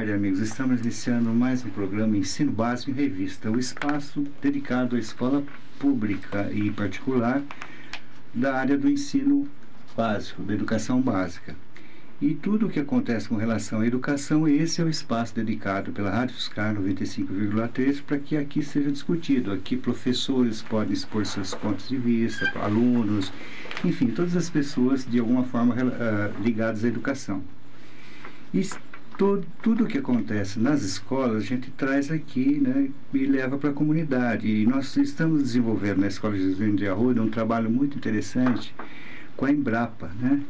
tarde, amigos. Estamos iniciando mais um programa Ensino Básico em Revista, o espaço dedicado à escola pública e particular da área do ensino básico, da educação básica. E tudo o que acontece com relação à educação, esse é o espaço dedicado pela Rádio Fiscar 95,3 para que aqui seja discutido. Aqui professores podem expor seus pontos de vista, alunos, enfim, todas as pessoas de alguma forma ligadas à educação. E tudo o que acontece nas escolas a gente traz aqui, né, e leva para a comunidade. E nós estamos desenvolvendo na Escola Jesuína de Arruda um trabalho muito interessante com a Embrapa, né?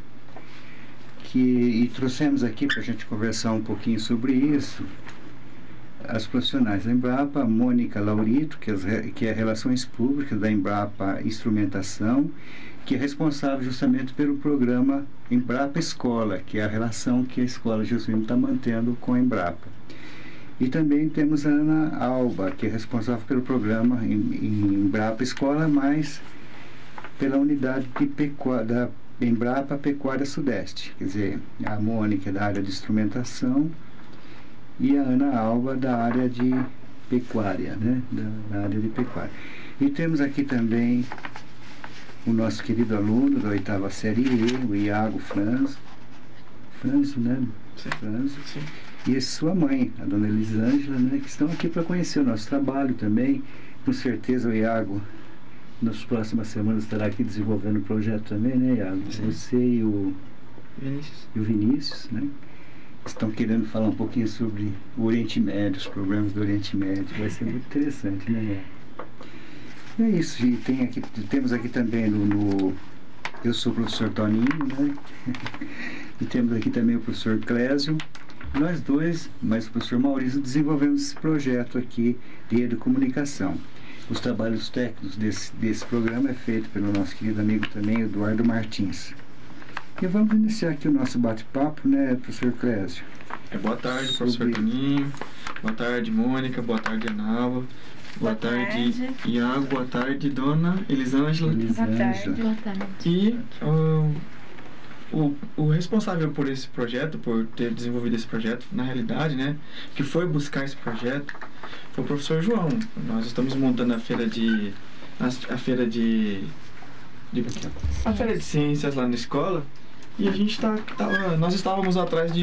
E trouxemos aqui para a gente conversar um pouquinho sobre isso as profissionais da Embrapa, a Mônica Laurito, que é Relações Públicas da Embrapa Instrumentação, que é responsável justamente pelo programa Embrapa Escola, que é a relação que a Escola Jesuína está mantendo com a Embrapa. E também temos a Ana Alba, que é responsável pelo programa Embrapa Escola, mas pela unidade da Embrapa Pecuária Sudeste. Quer dizer, a Mônica é da área de instrumentação e a Ana Alba da área de pecuária, né? Da área de pecuária. E temos aqui também o nosso querido aluno da 8ª série E, o Iago Franzo, né? Franzo. E sua mãe, a dona Elisângela, né? Que estão aqui para conhecer o nosso trabalho também. Com certeza o Iago, nas próximas semanas, estará aqui desenvolvendo o projeto também, né, Iago? Sim. Você e o Vinícius, né? Estão querendo falar um pouquinho sobre o Oriente Médio, os problemas do Oriente Médio. Vai ser muito interessante, né, Iago? É isso, e temos aqui também eu sou o professor Toninho, né? E temos aqui também o professor Clésio. Nós dois, mais o professor Maurício, desenvolvemos esse projeto aqui de educomunicação. Os trabalhos técnicos desse programa é feito pelo nosso querido amigo também, Eduardo Martins. E vamos iniciar aqui o nosso bate-papo, né, professor Clésio? Boa tarde, professor Toninho. Boa tarde, Mônica. Boa tarde, Ana. Boa tarde, Iago. Boa tarde, dona Elisângela. Boa tarde. E o responsável por esse projeto, por ter desenvolvido esse projeto, na realidade, né, que foi buscar esse projeto, foi o professor João. Nós estamos montando a feira de ciências lá na escola, e a gente nós estávamos atrás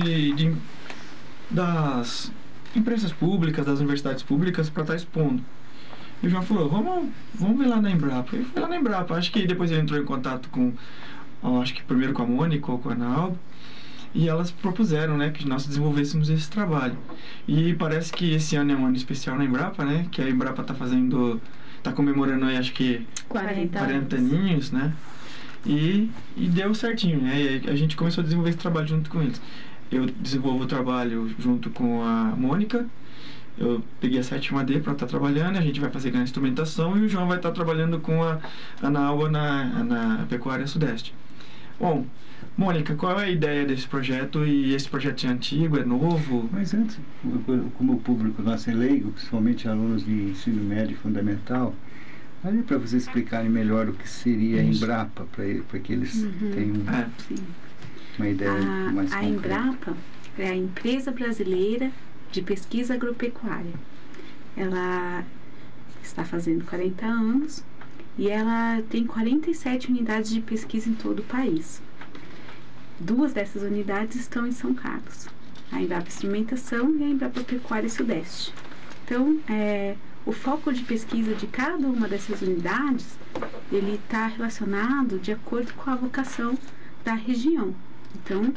das empresas públicas, das universidades públicas, para estar expondo. E o João falou, vamos ver lá na Embrapa. Eu fui lá na Embrapa. Acho que depois ele entrou em contato acho que primeiro com a Mônica ou com a Ana Alba, e elas propuseram, né, que nós desenvolvêssemos esse trabalho. E parece que esse ano é um ano especial na Embrapa, né, que a Embrapa está comemorando aí, acho que 40 aninhos, né, e deu certinho, né, e a gente começou a desenvolver esse trabalho junto com eles. Eu desenvolvo o trabalho junto com a Mônica. Eu peguei a 7ª D para estar trabalhando, a gente vai fazer a instrumentação, e o João vai estar trabalhando com a Ana Alba na Pecuária Sudeste. Bom, Mônica, qual é a ideia desse projeto? E esse projeto é antigo, é novo? Mas antes, como o público nosso é leigo, principalmente alunos de ensino médio e fundamental, ali para vocês explicarem melhor o que seria a Embrapa, para que eles tenham uma ideia mais concreta. A Embrapa é a Empresa Brasileira de Pesquisa Agropecuária. Ela está fazendo 40 anos e ela tem 47 unidades de pesquisa em todo o país. 2 dessas unidades estão em São Carlos, a Embrapa Instrumentação e a Embrapa Pecuária Sudeste. Então, o foco de pesquisa de cada uma dessas unidades, ele está relacionado de acordo com a vocação da região. Então,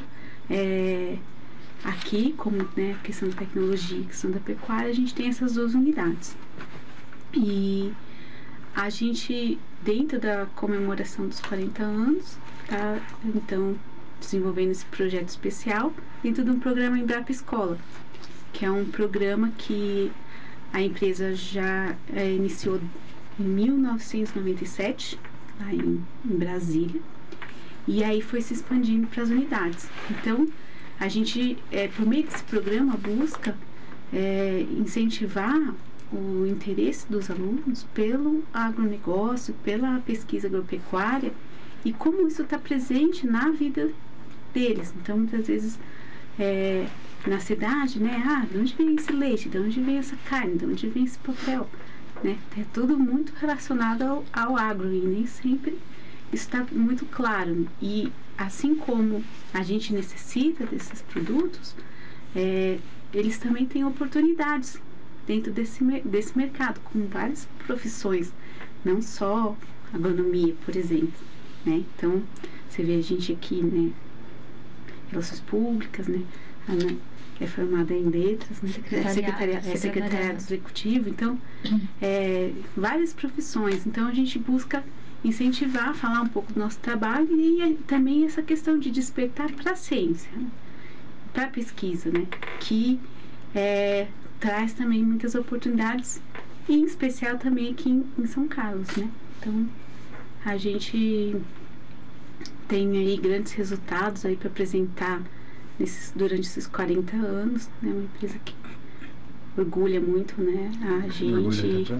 aqui, como, né, a questão da tecnologia e a questão da pecuária, a gente tem essas 2 unidades. E a gente, dentro da comemoração dos 40 anos, está, então, desenvolvendo esse projeto especial dentro de um programa Embrapa Escola, que é um programa que a empresa já iniciou em 1997, lá em Brasília, e aí foi se expandindo para as unidades. Então, a gente, por meio desse programa, busca incentivar o interesse dos alunos pelo agronegócio, pela pesquisa agropecuária, e como isso está presente na vida deles. Então, muitas vezes, na cidade, né? De onde vem esse leite? De onde vem essa carne? De onde vem esse papel? Né? É tudo muito relacionado ao agro e nem sempre isso está muito claro. E assim como a gente necessita desses produtos, eles também têm oportunidades dentro desse mercado, com várias profissões, não só agronomia, por exemplo, né? Então, você vê a gente aqui, né? Relações públicas, né? A Ana é formada em letras, né? Secretariado executivo, então, várias profissões. Então, a gente busca incentivar, falar um pouco do nosso trabalho e também essa questão de despertar para a ciência, né? Para a pesquisa, né? Que traz também muitas oportunidades, e em especial também aqui em São Carlos, né? Então, a gente tem aí grandes resultados aí para apresentar durante esses 40 anos, né? Uma empresa que orgulha muito, né? A gente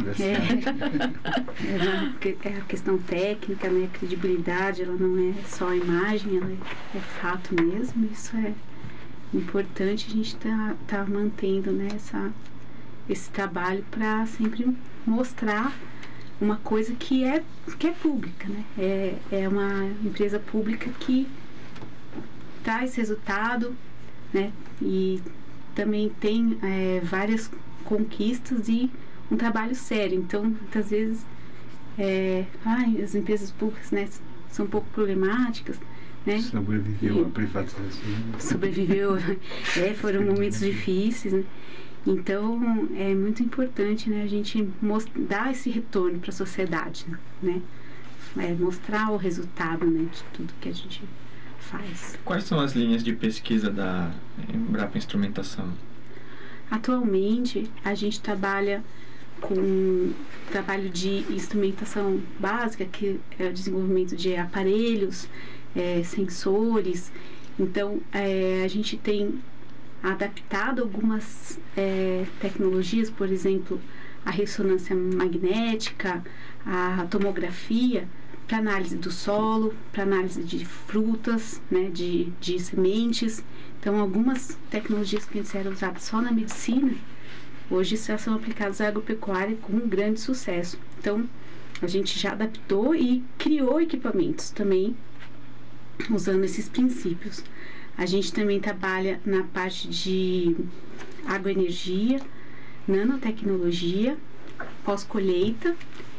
a questão técnica, né? A credibilidade, ela não é só a imagem, ela é fato mesmo. Isso é importante, a gente tá mantendo, né, esse trabalho para sempre mostrar uma coisa que é pública, né? É uma empresa pública que traz resultado, né? E também tem várias conquistas e um trabalho sério. Então, muitas vezes as empresas públicas, né, são um pouco problemáticas, né? Sobreviveu a privatização. Sobreviveu, foram momentos difíceis, né? Então, é muito importante, né, a gente dar esse retorno para a sociedade, né? Mostrar o resultado, né, de tudo que a gente faz. Quais são as linhas de pesquisa da Embrapa Instrumentação? Atualmente, a gente trabalha com trabalho de instrumentação básica, que é o desenvolvimento de aparelhos, sensores. Então, a gente tem adaptado algumas tecnologias, por exemplo, a ressonância magnética, a tomografia, para análise do solo, para análise de frutas, né, de sementes. Então, algumas tecnologias que antes eram usadas só na medicina, hoje já são aplicadas à agropecuária com um grande sucesso. Então, a gente já adaptou e criou equipamentos também usando esses princípios. A gente também trabalha na parte de agroenergia, nanotecnologia, pós-colheita,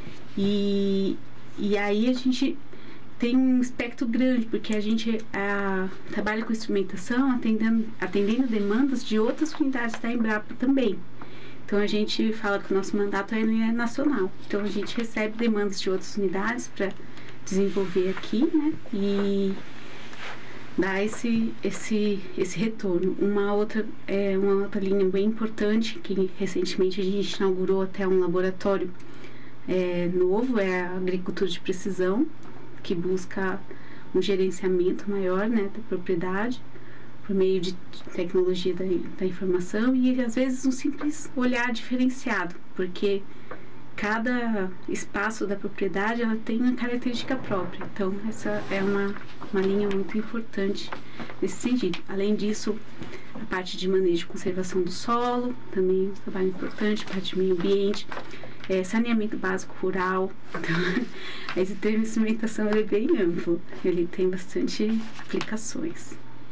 e aí a gente tem um espectro grande, porque a gente trabalha com instrumentação atendendo demandas de outras unidades da Embrapa também. Então, a gente fala que o nosso mandato é nacional. Então, a gente recebe demandas de outras unidades para desenvolver aqui, né? E dar esse retorno. Uma outra linha bem importante, que recentemente a gente inaugurou até um laboratório novo, é a agricultura de precisão, que busca um gerenciamento maior, né, da propriedade, por meio de tecnologia da informação e, às vezes, um simples olhar diferenciado, porque cada espaço da propriedade ela tem uma característica própria. Então, essa é uma linha muito importante nesse sentido. Além disso, a parte de manejo e conservação do solo, também um trabalho importante, a parte de meio ambiente, saneamento básico rural. Então, esse termo de instrumentação é bem amplo, ele tem bastante aplicações.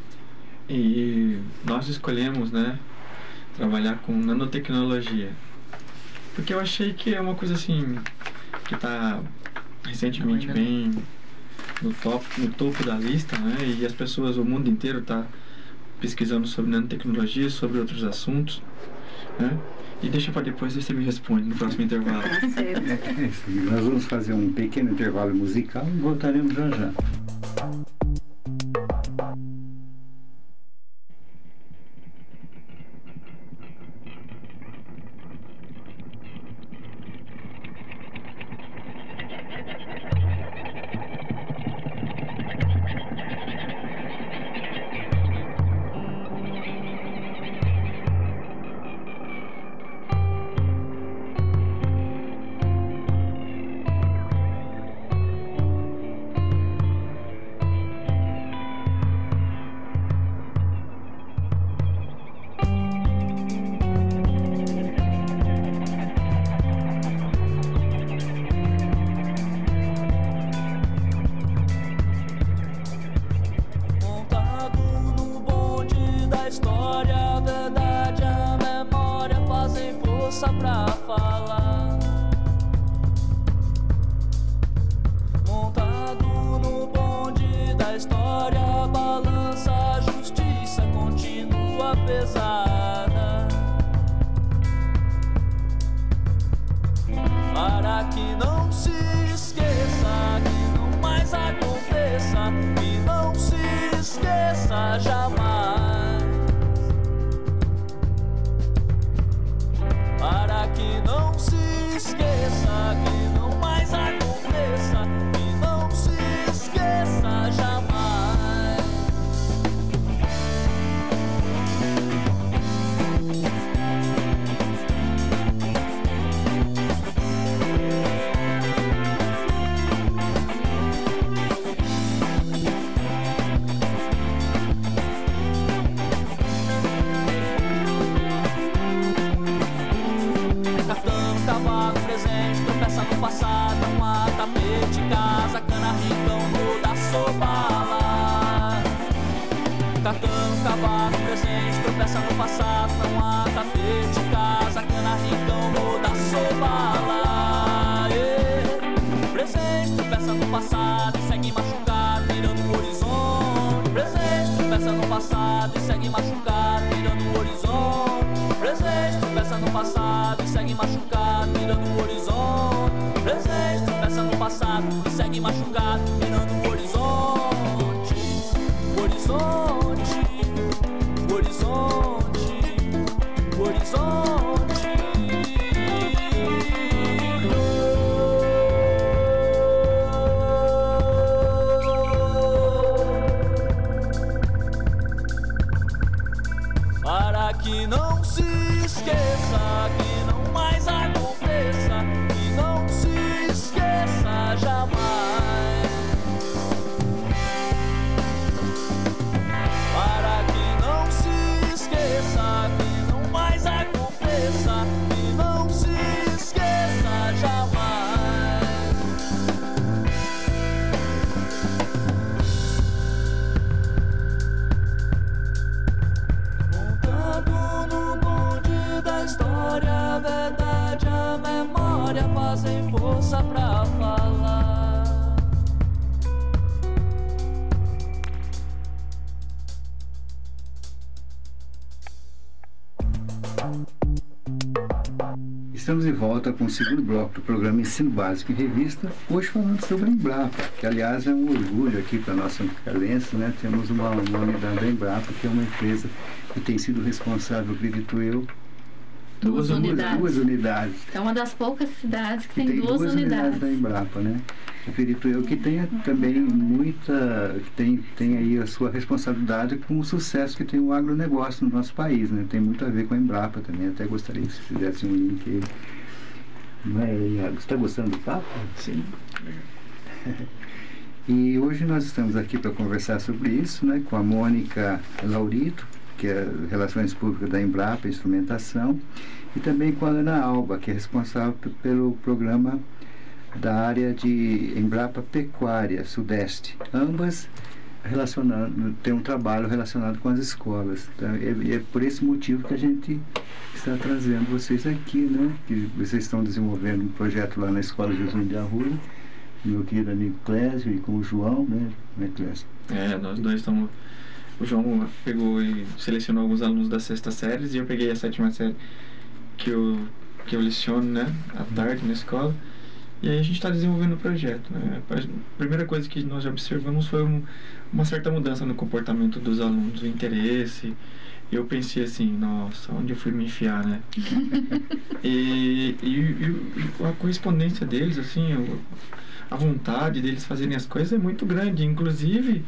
E nós escolhemos, né, trabalhar com nanotecnologia, porque eu achei que é uma coisa assim que está recentemente bem no topo da lista, né? E as pessoas, o mundo inteiro está pesquisando sobre nanotecnologia, sobre outros assuntos, né? E deixa para depois, você me responde no próximo intervalo. Tá certo. Nós vamos fazer um pequeno intervalo musical e voltaremos já já. força pra falar. Montado no bonde da história, balança a justiça, continua pesada. Para que não se esqueça, que não mais aconteça, que não se esqueça jamais. Para que não se esqueça, que não mais aconteça, que não se esqueça jamais. Cavalo, presente, tropeça no passado, uma tapete, casa, cana, rincão, muda, sobala. Catando cavalo, presente, tropeça no passado, não há tapete, casa, cana, rincão, muda, sobala. Presente, tropeça no passado e segue machucado, mirando o horizonte. Presente, tropeça no passado e segue machucado, mirando o horizonte. Presente, tropeça no passado e segue machucado, mirando o horizonte. Presente, tropeça no passado e segue machucado, mirando o horizonte. Horizonte, horizonte, horizonte. Para que não se esqueça, que não mais aconteça, que não se esqueça jamais. Para que não se esqueça, que não mais aconteça, que não se esqueça jamais. Montado no bonde da história, a verdade, a memória fazem força pra falar. Estamos de volta com o segundo bloco do programa Ensino Básico em Revista, hoje falando sobre a Embrapa, que aliás é um orgulho aqui para a nossa calense, né? Temos uma unidade da Embrapa, que é uma empresa que tem sido responsável, acredito eu, Duas unidades. Duas unidades. É uma das poucas cidades que tem duas duas unidades da Embrapa, né? Acredito eu que tenha também muita, que tem aí a sua responsabilidade com o sucesso que tem o agronegócio no nosso país, né? Tem muito a ver com a Embrapa também, até gostaria que você fizesse um link aí. Não é, Iago? Você está gostando do papo? Sim. E hoje nós estamos aqui para conversar sobre isso, né? Com a Mônica Laurito, que é Relações Públicas da Embrapa, Instrumentação, e também com a Ana Alba, que é responsável pelo programa da área de Embrapa Pecuária Sudeste. Ambas têm um trabalho relacionado com as escolas. Então, é por esse motivo que a gente está trazendo vocês aqui, né? Que vocês estão desenvolvendo um projeto lá na Escola Jesus de Arruda, meu querido amigo Clésio e com o João, né? Clésio? Nós dois estamos... O João pegou e selecionou alguns alunos das 6ª séries e eu peguei a 7ª série que eu leciono, né, à tarde na escola. E aí a gente está desenvolvendo o projeto, né? A primeira coisa que nós observamos foi uma certa mudança no comportamento dos alunos, o interesse. Eu pensei assim, nossa, onde eu fui me enfiar, né? e a correspondência deles, assim, a vontade deles fazerem as coisas é muito grande. Inclusive,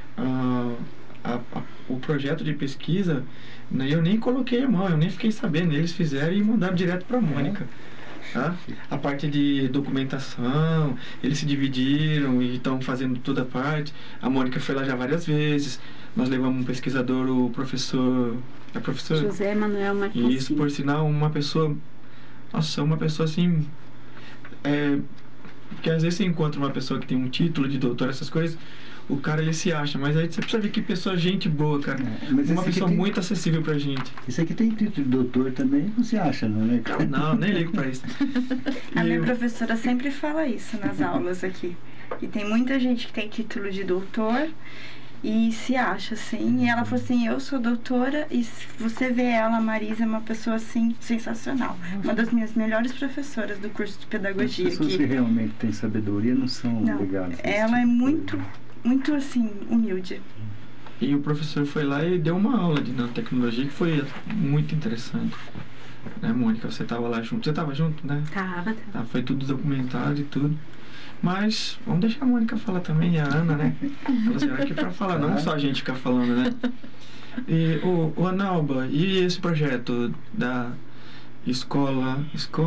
o projeto de pesquisa, né, eu nem coloquei a mão, eu nem fiquei sabendo. Eles fizeram e mandaram direto para a Mônica. Tá? A parte de documentação, eles se dividiram e estão fazendo toda a parte. A Mônica foi lá já várias vezes. Nós levamos um pesquisador, o professor... É professor? José Manuel Martins. Isso, por sinal, uma pessoa... Nossa, uma pessoa assim... Porque às vezes você encontra uma pessoa que tem um título de doutor, essas coisas... o cara ele se acha, mas aí você precisa ver que pessoa, gente boa, cara. Mas Uma esse pessoa aqui muito acessível pra gente. Isso aqui tem título de doutor também, não se acha, não, né? Não, nem ligo pra isso. A minha E eu- professora sempre fala isso nas aulas aqui. E tem muita gente que tem título de doutor e se acha assim. E ela falou assim, eu sou doutora e se você vê ela, a Marisa, é uma pessoa assim sensacional. Uma das minhas melhores professoras do curso de As pedagogia pessoas que aqui. realmente têm sabedoria não são Não, obrigadas. a esse ela é tipo de muito, coisa. muito assim, humilde. E o professor foi lá e deu uma aula de nanotecnologia que foi muito interessante. Né, Mônica? Você tava lá junto. Você tava junto, né? Tava. Tá, foi tudo documentado e tudo. Mas vamos deixar a Mônica falar também, e a Ana, né? Elas vieram aqui pra falar, não só a gente ficar falando, né? E o Analba, e esse projeto da escola...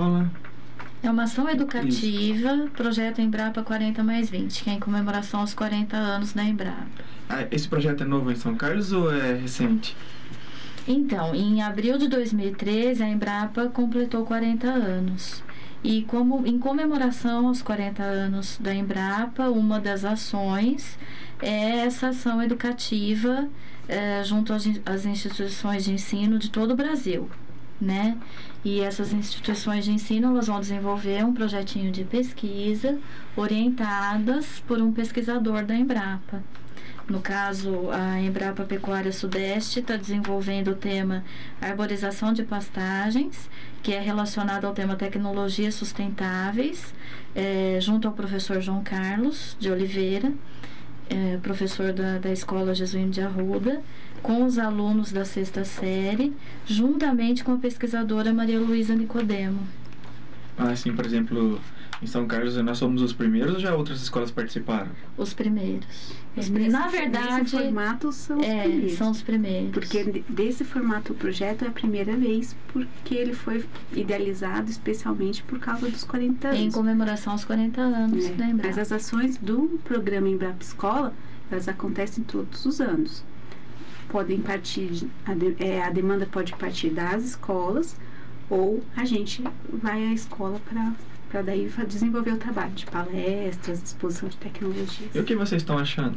É uma ação educativa, projeto Embrapa 40+20, que é em comemoração aos 40 anos da Embrapa. Ah, esse projeto é novo em São Carlos ou é recente? Então, em abril de 2013, a Embrapa completou 40 anos. E como em comemoração aos 40 anos da Embrapa, uma das ações é essa ação educativa junto às instituições de ensino de todo o Brasil, né? E essas instituições de ensino, elas vão desenvolver um projetinho de pesquisa orientadas por um pesquisador da Embrapa. No caso, a Embrapa Pecuária Sudeste está desenvolvendo o tema arborização de pastagens, que é relacionado ao tema tecnologias sustentáveis, junto ao professor João Carlos de Oliveira, professor da Escola Jesuíno de Arruda, com os alunos da 6ª série, juntamente com a pesquisadora Maria Luísa Nicodemo. Ah, sim, por exemplo, em São Carlos nós somos os primeiros ou já outras escolas participaram? Os primeiros. Nesse formato são os primeiros. São os primeiros. Porque desse formato o projeto é a primeira vez, porque ele foi idealizado especialmente por causa dos 40 anos. Em comemoração aos 40 anos da Embrapa. Mas as ações do programa Embrapa Escola, elas acontecem todos os anos. Podem partir, a demanda pode partir das escolas, ou a gente vai à escola para daí desenvolver o trabalho de palestras, exposição de tecnologias. E o que vocês estão achando?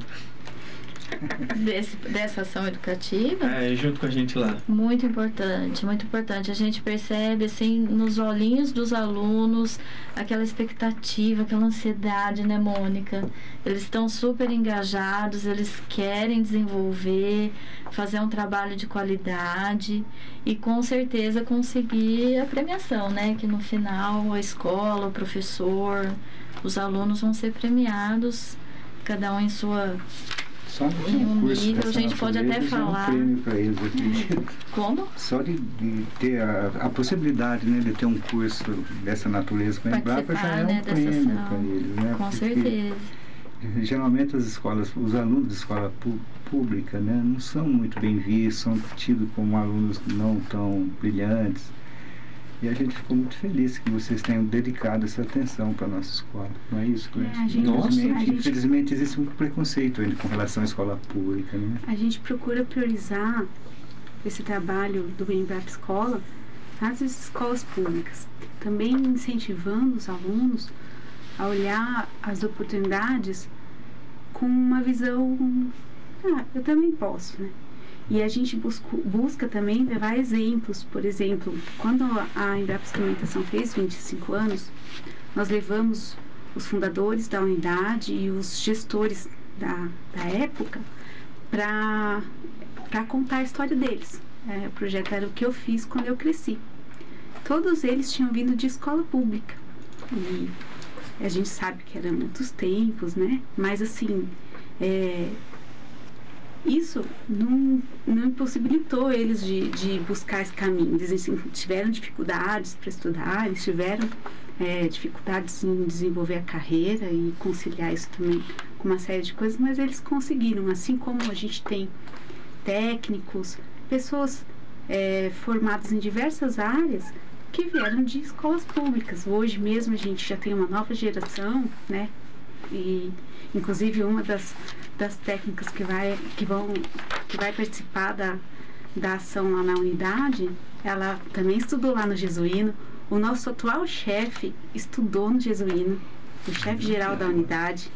Dessa ação educativa? Junto com a gente lá. Muito importante, muito importante. A gente percebe, assim, nos olhinhos dos alunos, aquela expectativa, aquela ansiedade, né, Mônica? Eles estão super engajados, eles querem desenvolver, fazer um trabalho de qualidade e, com certeza, conseguir a premiação, né? Que no final, a escola, o professor, os alunos vão ser premiados, cada um em sua... Só de ter um curso nível, dessa a gente pode até natureza, falar. É um prêmio para eles, eu acredito. Como? Só de ter a possibilidade, né, de ter um curso dessa natureza com a Embrapa já é um prêmio para eles, né? Com Porque, certeza. geralmente as escolas, os alunos de escola pública, né, não são muito bem vistos, são tidos como alunos não tão brilhantes. E a gente ficou muito feliz que vocês tenham dedicado essa atenção para a nossa escola. Não é isso, Clécio? Infelizmente existe um preconceito ainda com relação à escola pública, né? A gente procura priorizar esse trabalho do Embrapa Escola nas escolas públicas, também incentivando os alunos a olhar as oportunidades com uma visão, eu também posso, né? E a gente busca também levar exemplos. Por exemplo, quando a Embrapa Experimentação fez 25 anos, nós levamos os fundadores da unidade e os gestores da época para contar a história deles. O projeto era o que eu fiz quando eu cresci. Todos eles tinham vindo de escola pública. E a gente sabe que eram muitos tempos, né? Mas assim... isso não impossibilitou eles de buscar esse caminho. Eles tiveram dificuldades para estudar, eles tiveram dificuldades em desenvolver a carreira e conciliar isso também com uma série de coisas, mas eles conseguiram, assim como a gente tem técnicos, pessoas formadas em diversas áreas que vieram de escolas públicas. Hoje mesmo a gente já tem uma nova geração, né? E inclusive uma das técnicas que vai participar da ação lá na unidade, ela também estudou lá no Jesuíno. O nosso atual chefe estudou no Jesuíno, o chefe geral da unidade.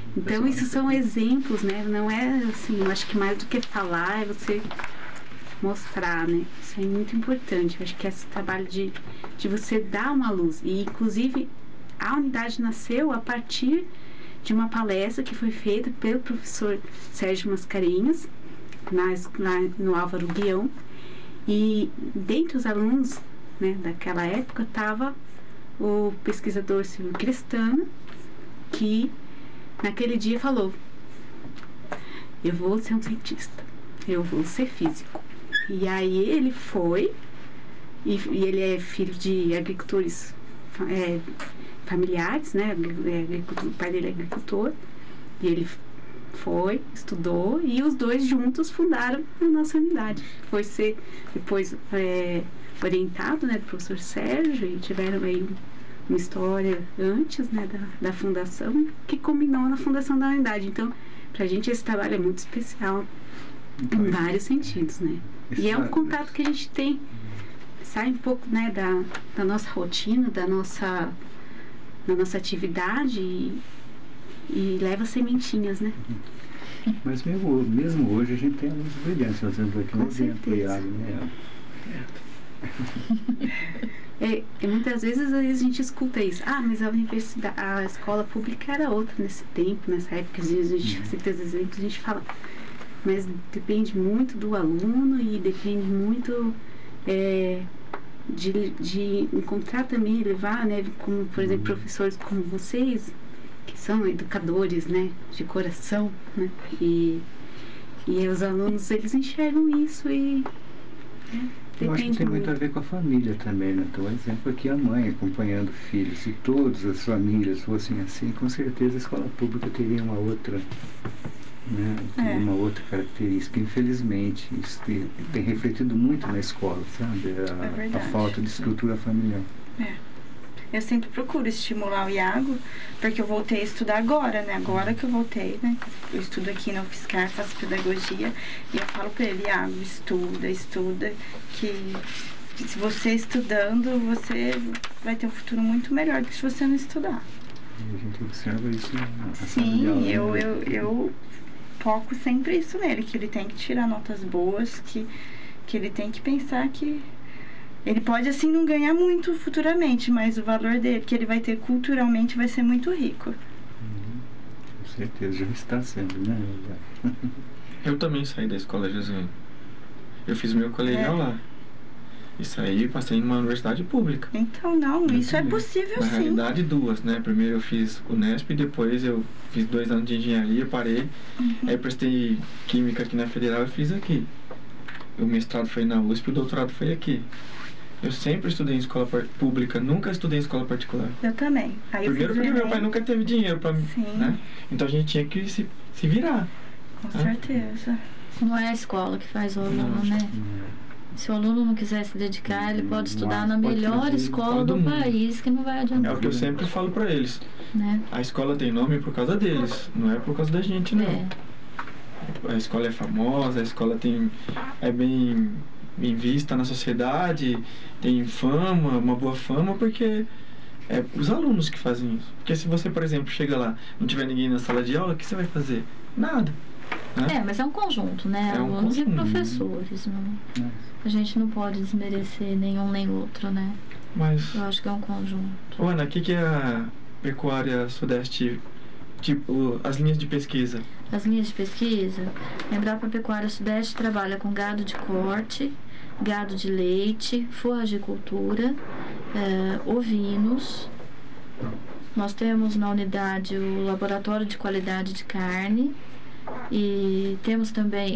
Então, isso são exemplos, né? Não é assim, eu acho que mais do que falar é você mostrar, né? Isso é muito importante. Eu acho que esse trabalho de você dar uma luz. E, inclusive, a unidade nasceu a partir de uma palestra que foi feita pelo professor Sérgio Mascarenhas, no Álvaro Guião. E, dentre os alunos, né, daquela época, estava o pesquisador Silvio Crestana, que naquele dia falou: eu vou ser um cientista, eu vou ser físico. E aí ele foi, e ele é filho de agricultores familiares, né? O pai dele é agricultor, e ele foi, estudou, e os dois juntos fundaram a nossa unidade. Foi ser depois orientado, né, do professor Sérgio, e tiveram aí uma história antes, né, da fundação, que culminou na fundação da unidade. Então, pra gente esse trabalho é muito especial em vários sentidos, né? E é um contato que a gente tem, sai um pouco, né, da nossa rotina, da nossa atividade e leva sementinhas, né? Mas mesmo hoje a gente tem a luz brilhante, nós temos aqui um exemplo, né? Muitas vezes a gente escuta isso. Mas a escola pública era outra nesse tempo, nessa época. Às vezes a gente cita os exemplos, a gente fala, mas depende muito do aluno e depende muito de encontrar também, levar, né, como, por exemplo, professores como vocês, que são educadores, né, de coração, né, e os alunos, eles enxergam isso e eu acho que tem muito a ver com a família também, né? Então, por exemplo, aqui a mãe acompanhando filhos. Se todas as famílias fossem assim, com certeza a escola pública teria uma outra, né? Uma outra característica. Infelizmente, isso tem refletido muito na escola, sabe? A falta de estrutura familiar. Eu sempre procuro estimular o Iago, porque eu voltei a estudar agora, né? Agora que eu voltei, né? Eu estudo aqui na UFSCar, faço pedagogia, e eu falo pra ele: Iago, estuda, que se você estudando, você vai ter um futuro muito melhor do que se você não estudar. E a gente observa isso na Sim, sala de aula, eu foco sempre isso nele, que ele tem que tirar notas boas, que ele tem que pensar que ele pode, assim, não ganhar muito futuramente, mas o valor dele, que ele vai ter culturalmente, vai ser muito rico. Com certeza, já está sendo, né? Eu também saí da escola Jesuína. Eu fiz meu colegial lá. E saí e passei em uma universidade pública. Então, isso é possível, Na sim. realidade, duas, né? Primeiro eu fiz o Unesp, depois eu fiz 2 anos de engenharia, parei. Aí prestei química aqui na Federal e fiz aqui. O mestrado foi na USP, o doutorado foi aqui. Eu sempre estudei em escola pública, nunca estudei em escola particular. Eu também. Aí primeiro porque meu pai nunca teve dinheiro pra mim, né? Então a gente tinha que se virar. Com certeza. Não é a escola que faz o aluno, né? Se o aluno não quiser se dedicar, ele pode estudar na melhor escola do país, que não vai adiantar. É o que eu sempre falo pra eles. Né? A escola tem nome por causa deles, não é por causa da gente, não. A escola é famosa, a escola é bem vista na sociedade, tem fama, uma boa fama, porque é os alunos que fazem isso. Porque se você, por exemplo, chega lá, não tiver ninguém na sala de aula, o que você vai fazer? Nada. Né? Mas é um conjunto, né? Alunos e professores. Não, a gente não pode desmerecer nenhum nem outro, né? Mas, eu acho que é um conjunto. Ana, o que é a pecuária sudeste, tipo, as linhas de pesquisa? As linhas de pesquisa? A Embrapa Pecuária Sudeste trabalha com gado de corte, gado de leite, forragicultura, ovinos. Nós temos na unidade o laboratório de qualidade de carne e temos também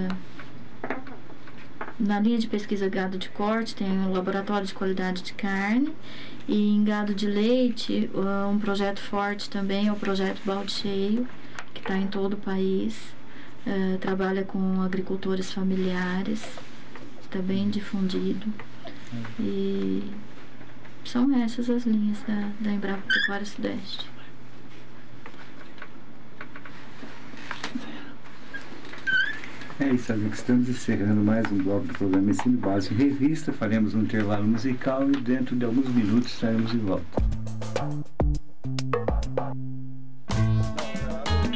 na linha de pesquisa gado de corte tem um laboratório de qualidade de carne e em gado de leite um projeto forte também é o projeto Balde Cheio, que está em todo o país, trabalha com agricultores familiares, está bem difundido e são essas as linhas da Embrapa Pecuária Sudeste. É isso, amigos. Estamos encerrando mais um bloco do programa Ensino Básico em Revista. Faremos um intervalo musical e dentro de alguns minutos estaremos de volta.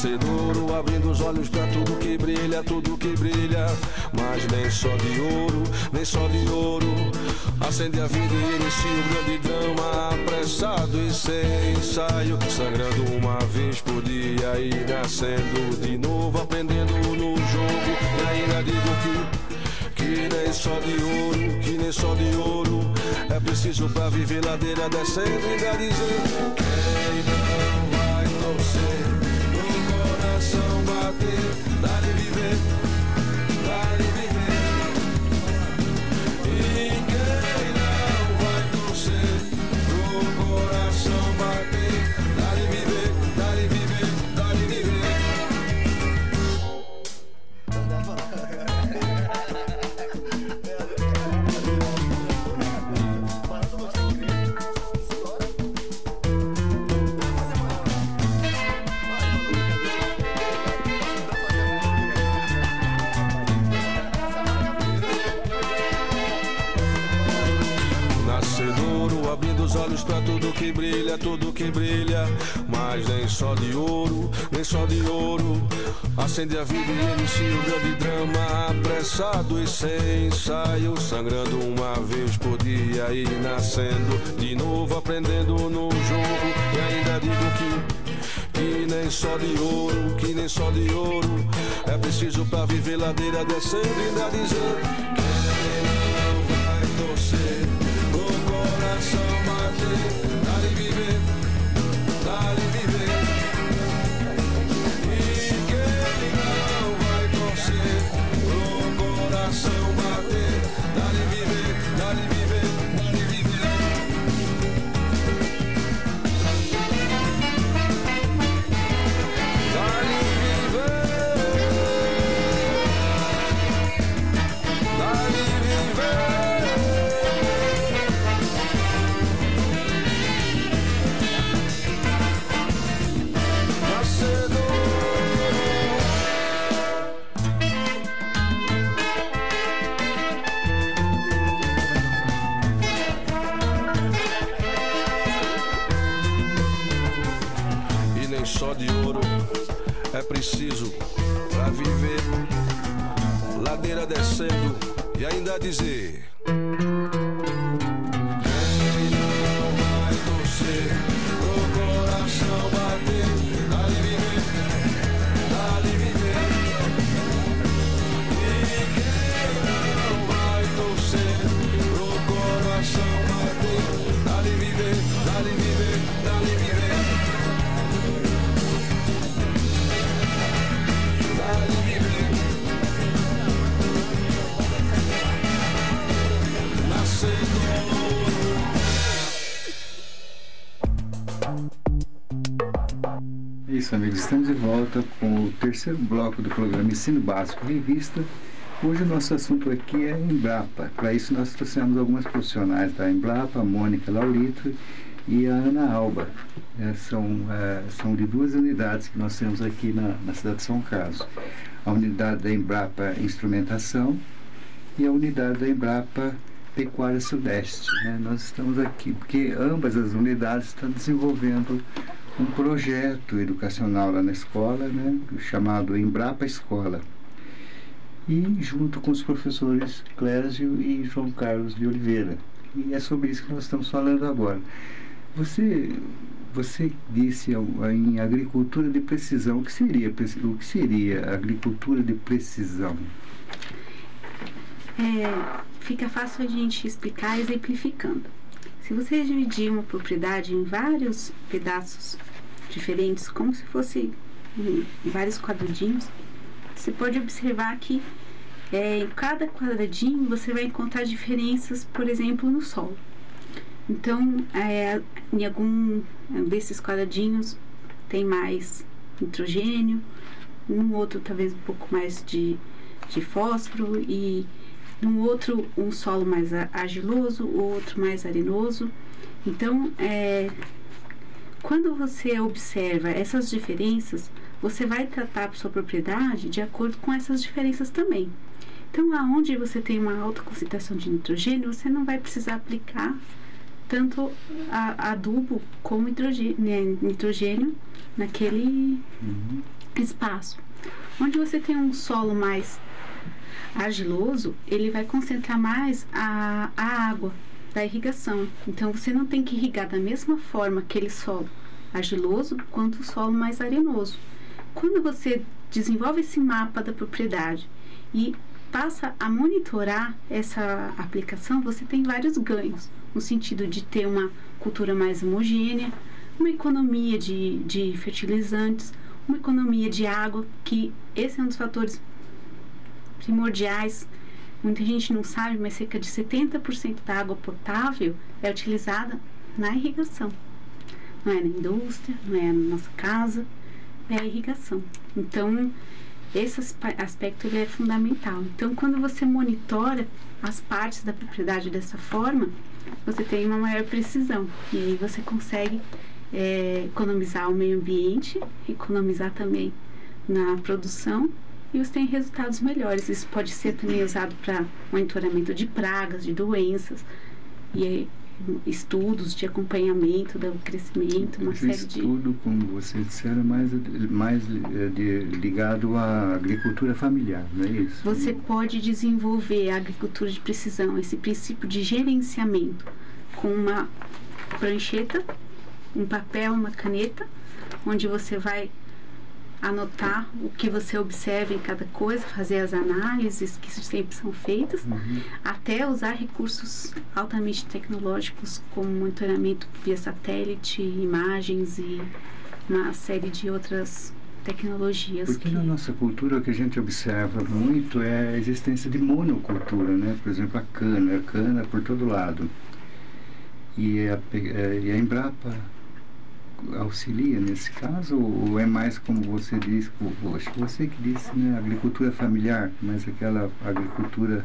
Nascedouro, abrindo os olhos pra tudo que brilha, mas nem só de ouro, nem só de ouro. Acende a vida e inicia um grande drama, apressado e sem ensaio, sangrando uma vez por dia e nascendo de novo, aprendendo no jogo. E ainda digo que nem só de ouro, que nem só de ouro é preciso pra viver ladeira descendo. E ainda dizer quem não vai torcer no coração bater, dá-lhe viver, dá-lhe viver. E quem não vai torcer no coração bater, dá-lhe viver, dá-lhe viver, dá-lhe viver. Abrindo os olhos pra tudo que brilha, mas nem só de ouro, nem só de ouro. Acende a vida e inicia um grande drama, apressado e sem ensaio, sangrando uma vez por dia e nascendo de novo, aprendendo no jogo. E ainda digo que nem só de ouro, que nem só de ouro é preciso pra viver ladeira descendo. E ainda dizer quem não vai torcer o coração bater, dá-lhe viver, dá-lhe viver. E quem não vai torcer o coração bater, dá-lhe viver, dá-lhe viver, dá-lhe viver. Dá-lhe viver, dá-lhe viver. Só de ouro é preciso pra viver ladeira descendo. E ainda dizer quem não vai torcer pro coração bater, dá-lhe viver, dá-lhe viver. E quem não vai torcer pro coração bater, dá-lhe viver, dá-lhe viver, dá-lhe viver. Isso, amigos, estamos de volta com o terceiro bloco do programa Ensino Básico Revista. Hoje o nosso assunto aqui é Embrapa. Para isso nós trouxemos algumas profissionais da Embrapa, a Mônica Laurito e a Ana Alba. São de duas unidades que nós temos aqui na cidade de São Carlos. A unidade da Embrapa Instrumentação e a unidade da Embrapa Pecuária Sudeste, né? Nós estamos aqui porque ambas as unidades estão desenvolvendo um projeto educacional lá na escola, né, chamado Embrapa Escola, e junto com os professores Clésio e João Carlos de Oliveira. E é sobre isso que nós estamos falando agora. Você disse em agricultura de precisão. O que seria agricultura de precisão? Fica fácil a gente explicar exemplificando. Se você dividir uma propriedade em vários pedaços diferentes, como se fosse vários quadradinhos, você pode observar que em cada quadradinho você vai encontrar diferenças, por exemplo, no solo. Então, em algum desses quadradinhos tem mais nitrogênio, no outro talvez um pouco mais de fósforo, e no outro um solo mais argiloso, o outro mais arenoso. Então, quando você observa essas diferenças, você vai tratar a sua propriedade de acordo com essas diferenças também. Então, aonde você tem uma alta concentração de nitrogênio, você não vai precisar aplicar tanto adubo como nitrogênio naquele espaço. Onde você tem um solo mais argiloso, ele vai concentrar mais a água da irrigação. Então, você não tem que irrigar da mesma forma aquele solo argiloso quanto o solo mais arenoso. Quando você desenvolve esse mapa da propriedade e passa a monitorar essa aplicação, você tem vários ganhos, no sentido de ter uma cultura mais homogênea, uma economia de fertilizantes, uma economia de água, que esse é um dos fatores primordiais. Muita gente não sabe, mas cerca de 70% da água potável é utilizada na irrigação. Não é na indústria, não é na nossa casa, é a irrigação. Então, esse aspecto ele é fundamental. Então, quando você monitora as partes da propriedade dessa forma, você tem uma maior precisão. E aí você consegue economizar o meio ambiente, economizar também na produção, e você tem resultados melhores. Isso pode ser também usado para monitoramento de pragas, de doenças, e estudos de acompanhamento do crescimento, uma série de... estudo, como vocês disseram, mais ligado à agricultura familiar, não é isso? Você pode desenvolver a agricultura de precisão, esse princípio de gerenciamento, com uma prancheta, um papel, uma caneta, onde você vai anotar o que você observa em cada coisa, fazer as análises que sempre são feitas, até usar recursos altamente tecnológicos como monitoramento via satélite, imagens e uma série de outras tecnologias. Porque na nossa cultura o que a gente observa muito é a existência de monocultura, né? Por exemplo, a cana por todo lado. E a Embrapa auxilia nesse caso, ou é mais como você disse, acho que você que disse, né, agricultura familiar, mas aquela agricultura...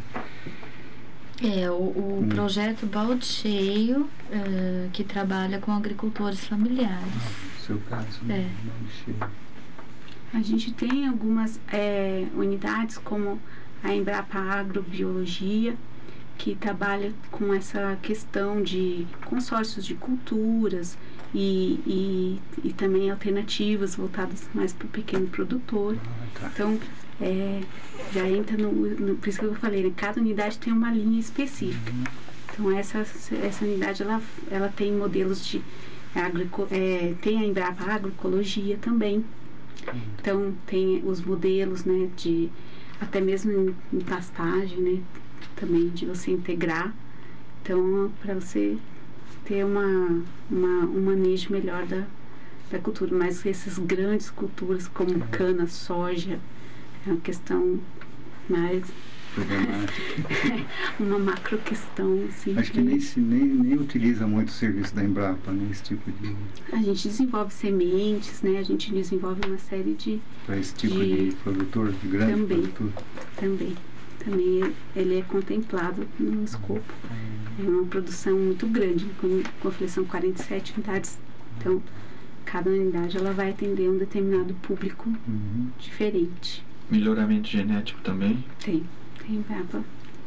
O projeto Balde Cheio, que trabalha com agricultores familiares. No seu caso, né? Balde Cheio. A gente tem algumas unidades como a Embrapa Agrobiologia, que trabalha com essa questão de consórcios de culturas e também alternativas voltadas mais para o pequeno produtor. Tá. Então, já entra por isso que eu falei, né? Cada unidade tem uma linha específica. Então, essa unidade, ela tem modelos de... tem a Embrapa Agroecologia também. Então, tem os modelos, né, de até mesmo em pastagem, né, também de você integrar. Então, para você ter um manejo melhor da cultura. Mas essas grandes culturas como cana, soja, é uma questão mais... uma macro questão, assim. Acho que nem utiliza muito o serviço da Embrapa, né? Esse tipo de... A gente desenvolve sementes, né? A gente desenvolve uma série de... Para esse tipo de produtor, de grande produtor. Também ele é contemplado no escopo. É uma produção muito grande, como eu falei, são 47 unidades. Então, cada unidade ela vai atender um determinado público diferente. Melhoramento genético também? Tem Embrapa.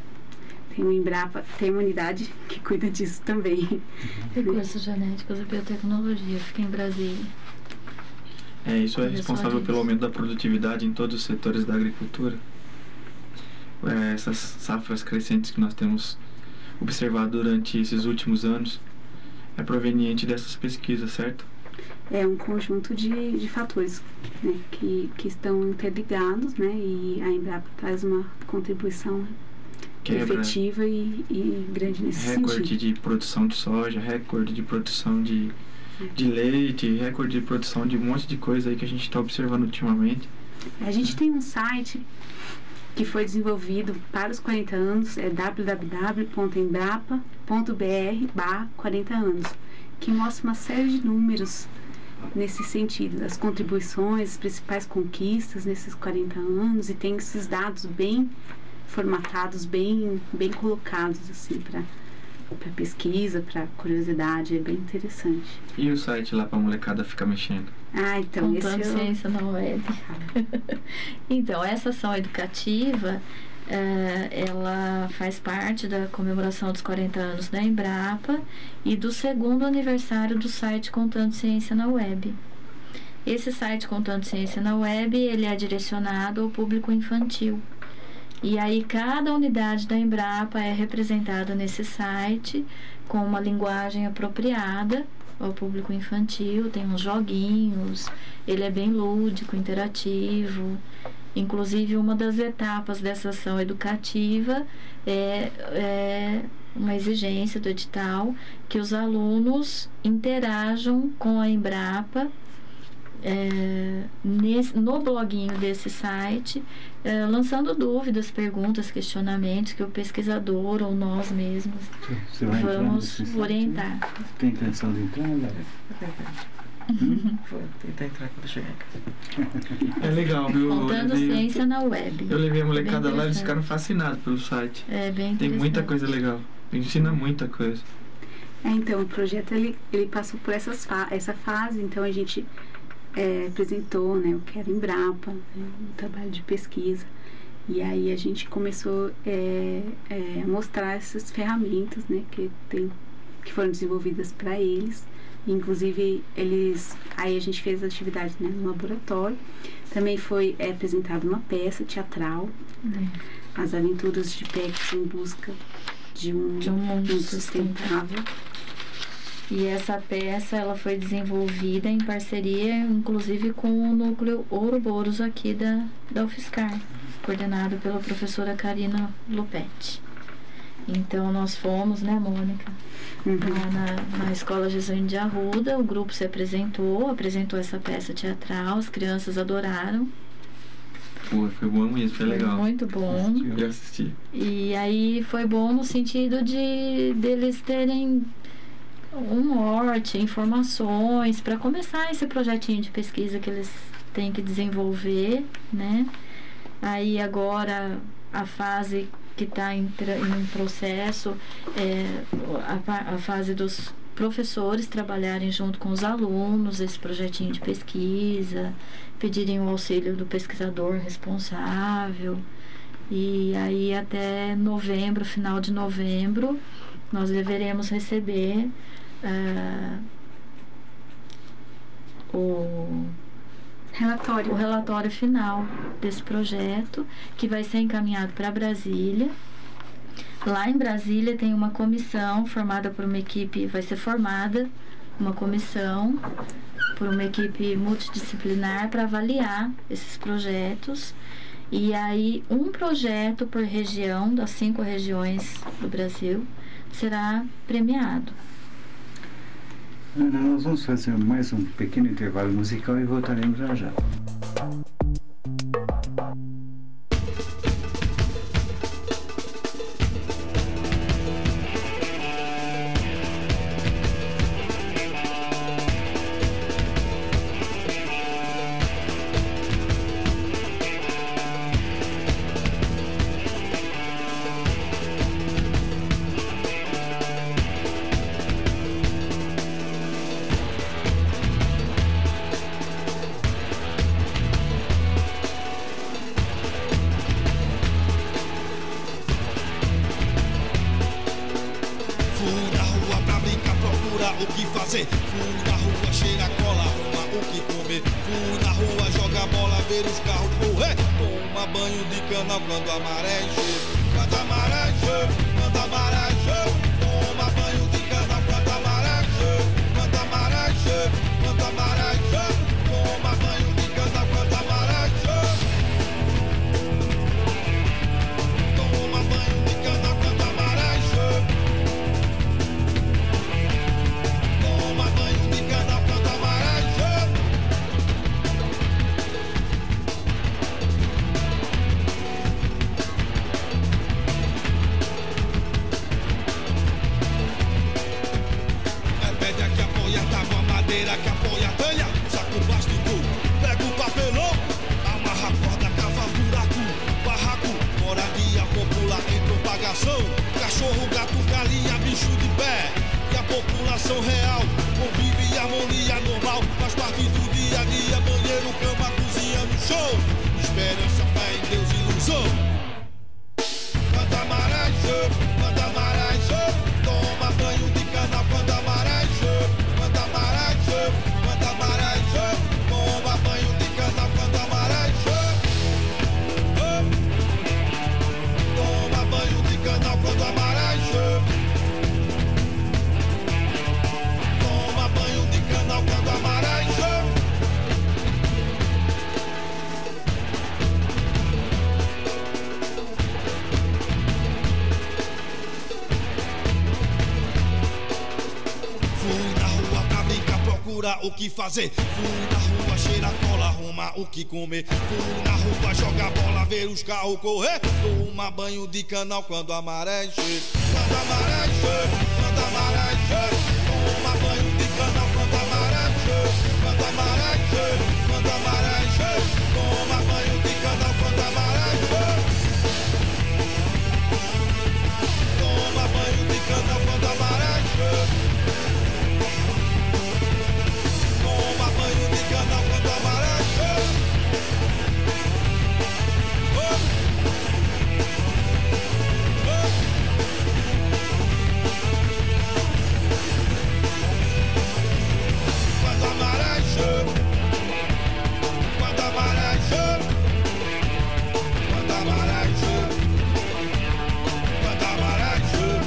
Tem uma unidade que cuida disso também. Recursos genéticos e biotecnologia, fica em Brasília. Isso é responsável pelo aumento da produtividade em todos os setores da agricultura. Essas safras crescentes que nós temos observado durante esses últimos anos é proveniente dessas pesquisas, certo? É um conjunto de fatores, né, que estão interligados, né, e a Embrapa traz uma contribuição efetiva e grande nesse sentido. Recorde de produção de soja, recorde de produção de leite, recorde de produção de um monte de coisa aí que a gente está observando ultimamente. A gente tem um site que foi desenvolvido para os 40 anos, é www.embrapa.br/40 anos, que mostra uma série de números nesse sentido, das contribuições, as principais conquistas nesses 40 anos, e tem esses dados bem formatados, bem colocados assim para pesquisa, para curiosidade, é bem interessante. E o site lá para a molecada ficar mexendo? Então Contando ciência na web. Então, essa ação educativa, ela faz parte da comemoração dos 40 anos da Embrapa e do 2º aniversário do site Contando Ciência na Web. Esse site Contando Ciência na Web, ele é direcionado ao público infantil. E aí cada unidade da Embrapa é representada nesse site com uma linguagem apropriada ao público infantil, tem uns joguinhos, ele é bem lúdico, interativo. Inclusive, uma das etapas dessa ação educativa é uma exigência do edital que os alunos interajam com a Embrapa no bloguinho desse site, lançando dúvidas, perguntas, questionamentos que o pesquisador ou nós mesmos vamos orientar. Tem intenção de entrar, galera? Vou tentar entrar quando chegar em casa. É legal, viu? Contando Ciência na Web. Eu levei a molecada lá e eles ficaram fascinados pelo site. É bem interessante. Tem muita coisa legal. Ensina muita coisa. Então, o projeto ele passou por essa fase, então a gente apresentou, né, o que era Embrapa, né, um trabalho de pesquisa. E aí a gente começou a mostrar essas ferramentas, né, que foram desenvolvidas para eles. Inclusive, aí a gente fez atividades, né, no laboratório. Também foi apresentada uma peça teatral, As Aventuras de Pex em Busca de um mundo sustentável. E essa peça ela foi desenvolvida em parceria, inclusive, com o núcleo Ouroboros aqui da UFSCar, coordenado pela professora Karina Lupetti. Então, nós fomos, né, Mônica, lá na Escola Jesuína de Arruda, o grupo se apresentou essa peça teatral, as crianças adoraram. Foi bom mesmo, foi legal. Muito bom. Eu assisti. E aí foi bom no sentido deles terem um norte, informações, para começar esse projetinho de pesquisa que eles têm que desenvolver, né? Aí agora a fase que está em processo a fase dos professores trabalharem junto com os alunos esse projetinho de pesquisa, pedirem o auxílio do pesquisador responsável. E aí até novembro, final de novembro, nós deveremos receber o relatório final desse projeto, que vai ser encaminhado para Brasília. Lá em Brasília tem uma comissão formada por uma equipe, vai ser formada uma comissão por uma equipe multidisciplinar para avaliar esses projetos. E aí um projeto por região, das 5 regiões do Brasil, será premiado. Ana, nós vamos fazer mais um pequeno intervalo musical e voltaremos já já. O que fazer? Fui na rua, cheira cola, arruma o que comer. Fui na rua, joga bola, ver os carros correr. Toma banho de canal quando a maré encher. Quando a maré encher, quando a maré encher. Toma banho de canal quando a maré encher. Quando a maré encher, quando a maré encher. Toma banho de canal quando a maré encher. Toma banho de canal quando a maré encher. Toma banho de canal quando a maré encher. É pedra que apoia tábua, madeira que apoia telha, saco plástico, pega o papelão, amarra a corda, cava buraco, barraco, moradia popular em propagação, cachorro, gato, galinha, bicho de pé. E a população real convive em harmonia normal, faz parte do dia a dia, banheiro, cama, cozinha no show. Esperança, fé em Deus, ilusão. Quando a maré encher, quando a maré encher, toma banho de canal quando a maré encher. Quando a maré encher, quando a maré encher, toma procura o que fazer. Fui na rua, cheira cola, arruma o que comer. Fui na rua, joga bola, ver os carros correr. Toma banho de canal quando a maré encher. Quando a maré encher, quando a maré encher. Toma banho de canal quando a maré encher. Quando a maré encher, quando a maré encher. Toma banho de canal quando a maré encher. Toma banho de canal quando a maré encher. Toma banho de canal quando a maré encher. Quando a maré encher. Quando a maré encher. Quando a maré encher. Quando a maré encher.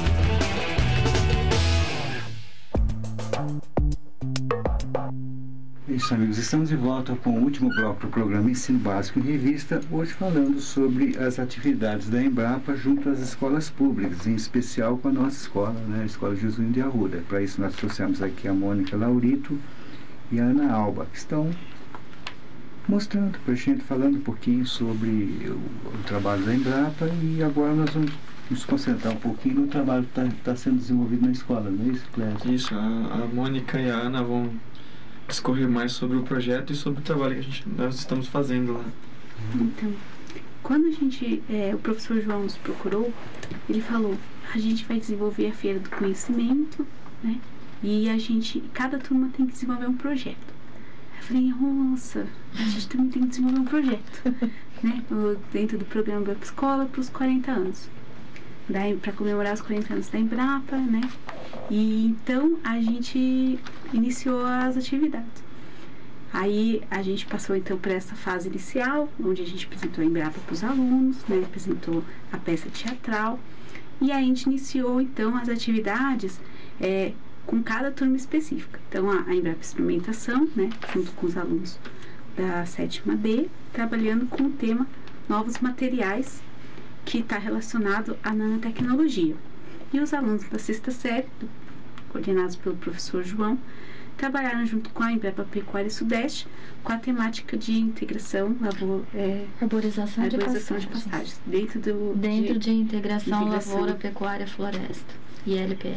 Isso, amigos, estamos de volta com o último bloco do programa Ensino Básico em Revista, hoje falando sobre as atividades da Embrapa junto às escolas públicas, em especial com a nossa escola, né, a Escola Jesuíno de Arruda. Para isso nós trouxemos aqui a Mônica Laurito e a Ana Alba, que estão mostrando para a gente, falando um pouquinho sobre o trabalho da Embrapa, e agora nós vamos nos concentrar um pouquinho no trabalho que está sendo desenvolvido na escola, não é isso, Clécio? Isso, a Mônica e a Ana vão discorrer mais sobre o projeto e sobre o trabalho que nós estamos fazendo lá. Então, quando o professor João nos procurou, ele falou, a gente vai desenvolver a Feira do Conhecimento, né? E cada turma tem que desenvolver um projeto. Eu falei, nossa, a gente também tem que desenvolver um projeto, né? Dentro do programa da escola para os 40 anos. Para comemorar os 40 anos da Embrapa, né? E então a gente iniciou as atividades. Aí a gente passou então por essa fase inicial, onde a gente apresentou a Embrapa para os alunos, né? Apresentou a peça teatral. E aí a gente iniciou então as atividades com cada turma específica. Então a Embrapa Instrumentação, né? Junto com os alunos da 7ª B, trabalhando com o tema Novos Materiais, que está relacionado à nanotecnologia. E os alunos da 6ª série, coordenados pelo professor João, trabalharam junto com a Embrapa Pecuária Sudeste com a temática de integração, arborização de pastagens. Dentro de integração lavoura, pecuária, floresta, ILPF.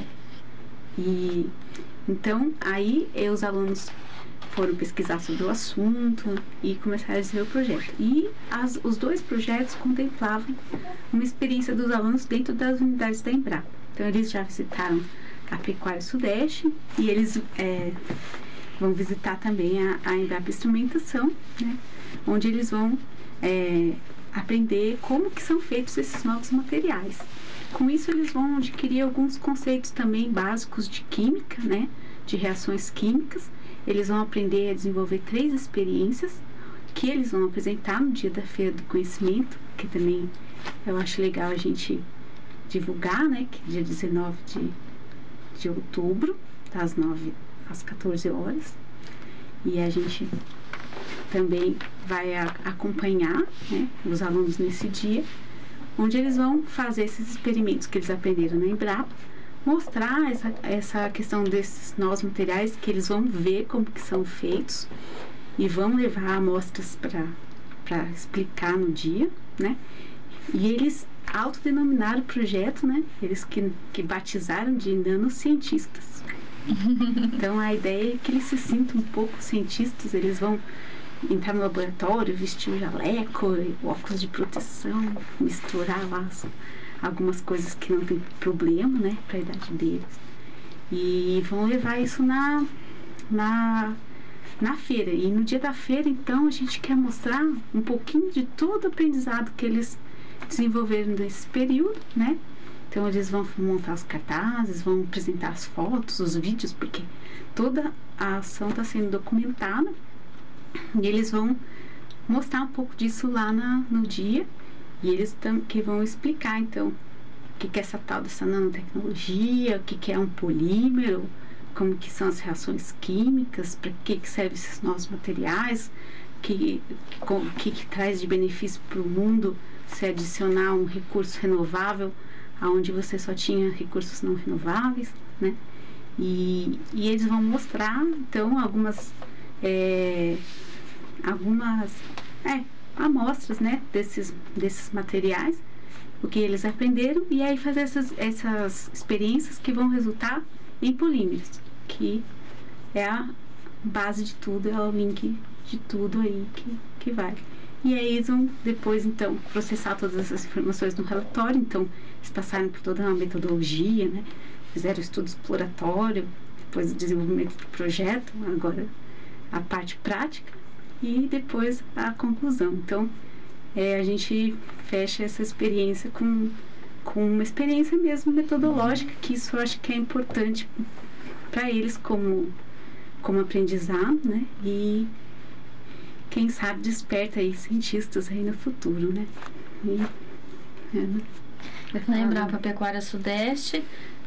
E então aí os alunos foram pesquisar sobre o assunto e começaram a desenvolver o projeto. E os dois projetos contemplavam uma experiência dos alunos dentro das unidades da Embrapa. Então eles já visitaram a Pecuária Sudeste e eles vão visitar também a Embrapa Instrumentação, né, onde eles vão aprender como que são feitos esses novos materiais. Com isso eles vão adquirir alguns conceitos também básicos de química, né, de reações químicas. Eles vão aprender a desenvolver 3 experiências que eles vão apresentar no dia da Feira do Conhecimento, que também eu acho legal a gente divulgar, né, que é dia 19 de outubro, das 9 às 14 horas. E a gente também vai acompanhar, né, os alunos nesse dia, onde eles vão fazer esses experimentos que eles aprenderam na Embrapa, mostrar essa questão desses novos materiais, que eles vão ver como que são feitos e vão levar amostras para explicar no dia, né? E eles autodenominaram o projeto, né? Eles que batizaram de nanocientistas. Então a ideia é que eles se sintam um pouco cientistas, eles vão entrar no laboratório, vestir o jaleco, óculos de proteção, misturar lá algumas coisas que não tem problema, né, para a idade deles. E vão levar isso na feira. E no dia da feira, então, a gente quer mostrar um pouquinho de todo o aprendizado que eles desenvolveram nesse período, né? Então, eles vão montar os cartazes, vão apresentar as fotos, os vídeos, porque toda a ação está sendo documentada. E eles vão mostrar um pouco disso lá no dia. E eles que vão explicar, então, o que é essa tal dessa nanotecnologia, o que é um polímero, como que são as reações químicas, para que servem esses novos materiais, que traz de benefício para o mundo se adicionar um recurso renovável, onde você só tinha recursos não renováveis, né? E eles vão mostrar, então, algumas amostras, né, desses materiais, o que eles aprenderam, e aí fazer essas experiências que vão resultar em polímeros, que é a base de tudo, é o link de tudo aí que vai. E aí eles vão depois, então, processar todas essas informações no relatório. Então, eles passaram por toda uma metodologia, né? Fizeram estudo exploratório, depois o desenvolvimento do projeto, agora a parte prática e depois a conclusão. Então, a gente fecha essa experiência com uma experiência mesmo metodológica, que isso eu acho que é importante para eles como aprendizado, né? E quem sabe desperta aí cientistas aí no futuro, né? Na Embrapa Pecuária Sudeste,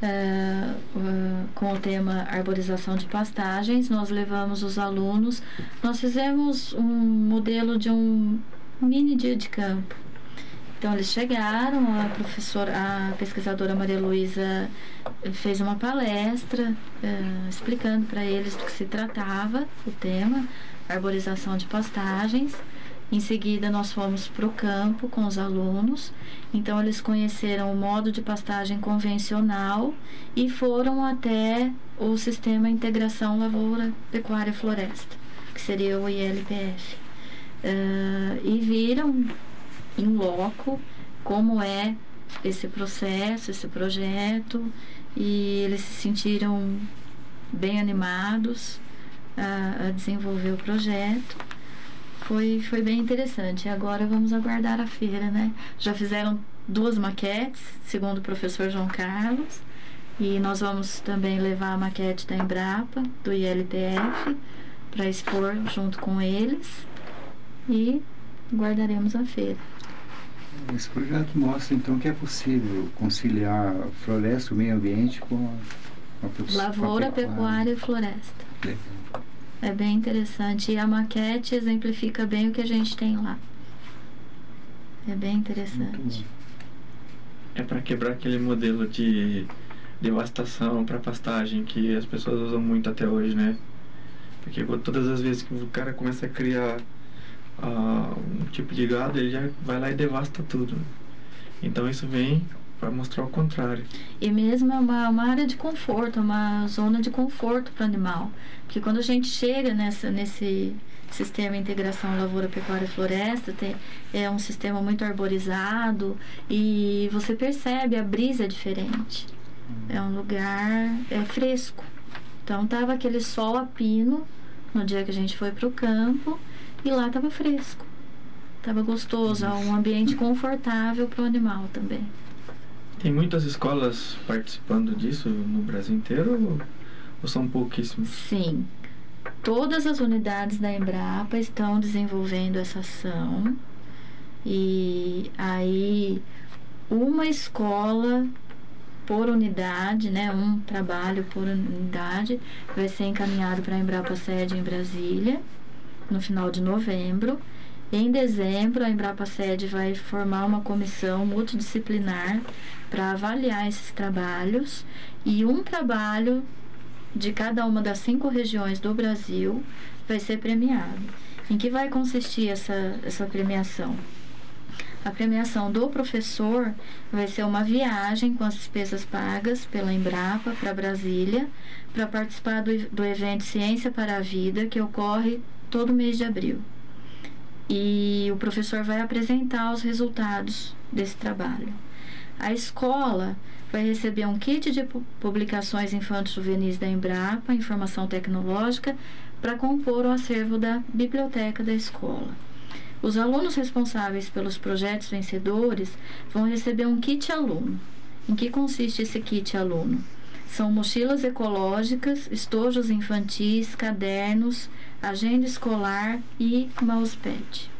com o tema arborização de pastagens, nós levamos os alunos, nós fizemos um modelo de um mini dia de campo. Então eles chegaram, a pesquisadora Maria Luísa fez uma palestra explicando para eles do que se tratava, o tema, arborização de pastagens. Em seguida nós fomos para o campo com os alunos, então eles conheceram o modo de pastagem convencional e foram até o Sistema Integração Lavoura, Pecuária e Floresta, que seria o ILPF, e viram em loco como é esse processo, esse projeto, e eles se sentiram bem animados a desenvolver o projeto. Foi bem interessante. Agora vamos aguardar a feira, né? Já fizeram 2 maquetes, segundo o professor João Carlos, e nós vamos também levar a maquete da Embrapa, do ILPF, para expor junto com eles, e guardaremos a feira. Esse projeto mostra então que é possível conciliar a floresta, o meio ambiente com a lavoura, pecuária e floresta. Legal. É bem interessante. E a maquete exemplifica bem o que a gente tem lá. É bem interessante. É para quebrar aquele modelo de devastação para pastagem que as pessoas usam muito até hoje, né? Porque todas as vezes que o cara começa a criar um tipo de gado, ele já vai lá e devasta tudo. Então isso vem para mostrar o contrário. E mesmo é uma área de conforto, uma zona de conforto para o animal. Porque quando a gente chega nesse sistema integração lavoura, pecuária e floresta, é um sistema muito arborizado e você percebe a brisa é diferente. É um lugar fresco. Então tava aquele sol a pino no dia que a gente foi para o campo e lá tava fresco. Tava gostoso, um ambiente confortável para o animal também. Tem muitas escolas participando disso no Brasil inteiro ou são pouquíssimas? Sim. Todas as unidades da Embrapa estão desenvolvendo essa ação. E aí, uma escola por unidade, né, um trabalho por unidade, vai ser encaminhado para a Embrapa Sede em Brasília, no final de novembro. Em dezembro, a Embrapa Sede vai formar uma comissão multidisciplinar para avaliar esses trabalhos, e um trabalho de cada uma das 5 regiões do Brasil vai ser premiado. Em que vai consistir essa premiação? A premiação do professor vai ser uma viagem com as despesas pagas pela Embrapa para Brasília, para participar do evento Ciência para a Vida, que ocorre todo mês de abril. E o professor vai apresentar os resultados desse trabalho. A escola vai receber um kit de publicações infanto-juvenis da Embrapa, informação tecnológica, para compor o acervo da biblioteca da escola. Os alunos responsáveis pelos projetos vencedores vão receber um kit aluno. Em que consiste esse kit aluno? São mochilas ecológicas, estojos infantis, cadernos, agenda escolar e mousepad.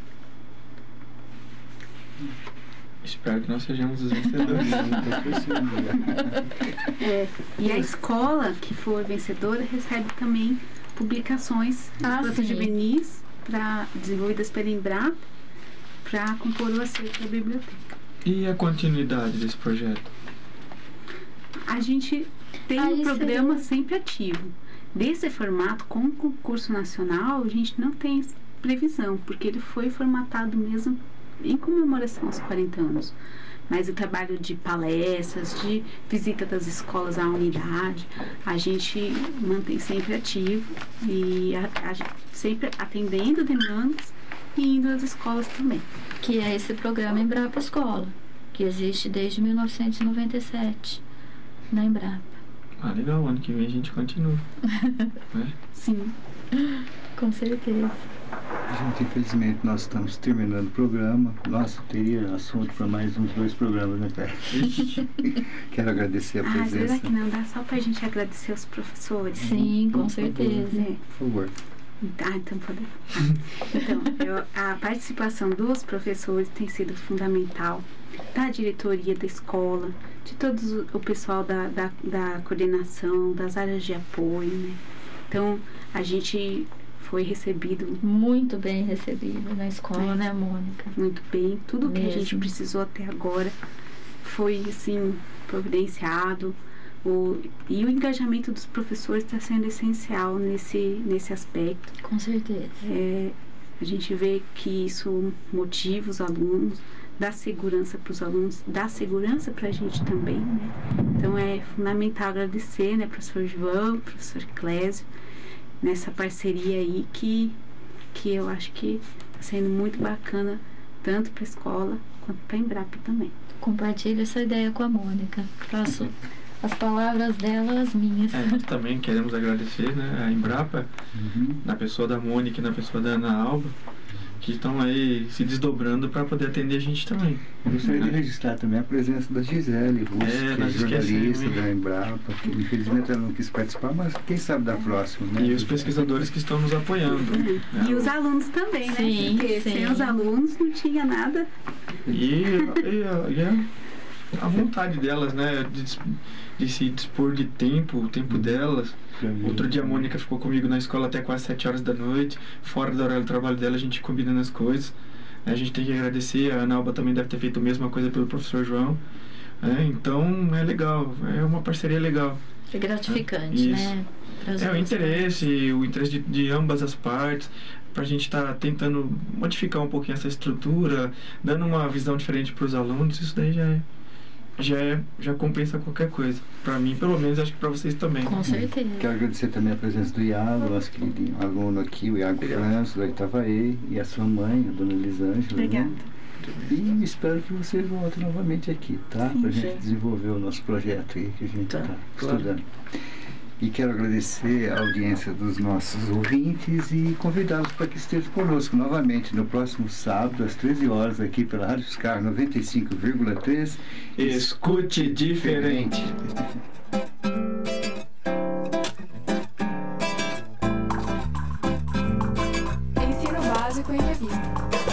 Espero que nós sejamos os vencedores. E a escola que for vencedora recebe também publicações infanto-juvenis desenvolvidas pela Embrapa para compor o acervo da biblioteca. E a continuidade desse projeto? A gente tem um programa sempre ativo. Desse formato, com o concurso nacional, a gente não tem previsão, porque ele foi formatado mesmo em comemoração aos 40 anos. Mas o trabalho de palestras, de visita das escolas à unidade, a gente mantém sempre ativo e sempre atendendo demandas e indo às escolas também. Que é esse programa Embrapa Escola, que existe desde 1997 na Embrapa. Ah, legal, ano que vem a gente continua. Né? Sim. Com certeza. Gente, infelizmente nós estamos terminando o programa. Nossa, teria assunto para mais uns 2 programas, né, Cléia? Quero agradecer a presença. Será que não dá só pra gente agradecer aos professores? Sim, com certeza. Por favor. Então pode. Então, a participação dos professores tem sido fundamental, da diretoria da escola, de todo o pessoal da coordenação, das áreas de apoio, né? Então, a gente foi recebido... Muito bem recebido na escola, né, Mônica? Muito bem. Tudo que a gente precisou até agora foi, assim, providenciado. E o engajamento dos professores está sendo essencial nesse aspecto. Com certeza. A gente vê que isso motiva os alunos, dá segurança para os alunos, dá segurança para a gente também, né? Então é fundamental agradecer, né, professor João, professor Clésio, nessa parceria aí que eu acho que está sendo muito bacana, tanto para a escola quanto para a Embrapa também. Compartilho essa ideia com a Mônica. Faço as palavras dela, as minhas. Nós também queremos agradecer, né, a Embrapa, na pessoa da Mônica e na pessoa da Ana Alba, que estão aí se desdobrando para poder atender a gente também. Eu gostaria de registrar também a presença da Gisele Russo, que é jornalista da Embrapa, que infelizmente ela não quis participar, mas quem sabe da próxima, né? E os pesquisadores que estão nos apoiando. Né? E os alunos também, né? Sim, porque sem os alunos não tinha nada. E a vontade delas, né, de se dispor de tempo, o tempo delas. Outro dia a Mônica ficou comigo na escola até quase 7 horas da noite, fora do horário do trabalho dela, a gente combinando as coisas. A gente tem que agradecer, a Ana Alba também deve ter feito a mesma coisa pelo professor João. Então é legal, é uma parceria legal. É gratificante, né? O interesse de ambas as partes, para a gente estar tentando modificar um pouquinho essa estrutura, dando uma visão diferente para os alunos, isso daí já compensa qualquer coisa. Para mim, pelo menos, acho que para vocês também. Com certeza. Quero agradecer também a presença do Iago, nosso querido aluno aqui, o Iago França, do Itavaí, e a sua mãe, a dona Elisângela. Obrigada. Né? E espero que você volte novamente aqui, tá? Para a gente desenvolver o nosso projeto aí que a gente está estudando. E quero agradecer a audiência dos nossos ouvintes e convidá-los para que estejam conosco novamente no próximo sábado, às 13 horas, aqui pela Rádio Fiscar 95,3. Escute diferente. Ensino básico em revista.